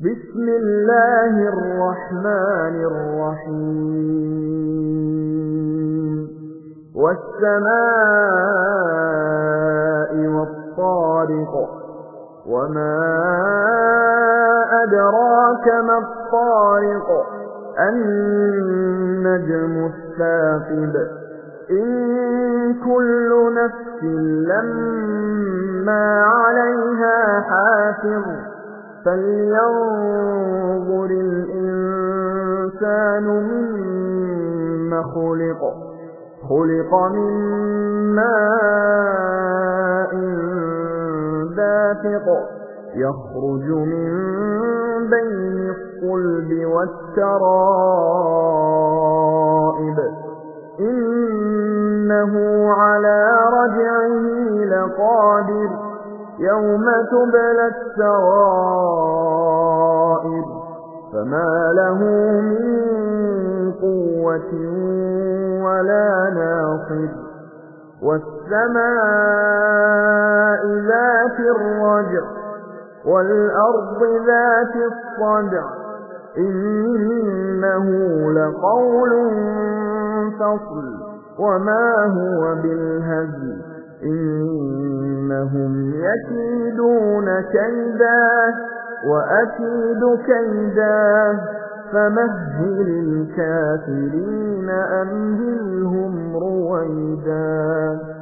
بسم الله الرحمن الرحيم والسماء والطارق وما أدراك ما الطارق النجم الثاقب إن كل نفس لما عليها حافظ فلينظر الإنسان مما خلق من ماء دافق يخرج من بين الصلب والترائب إنه على رجعه لقادر يوم تبلى السرائر فما له من قوة ولا ناصر والسماء ذات الرجع والأرض ذات الصدع إنه لقول فصل وما هو بالهزل إنهم يكيدون كيدا وأكيد كيدا فمهل الكافرين أمهلهم رويدا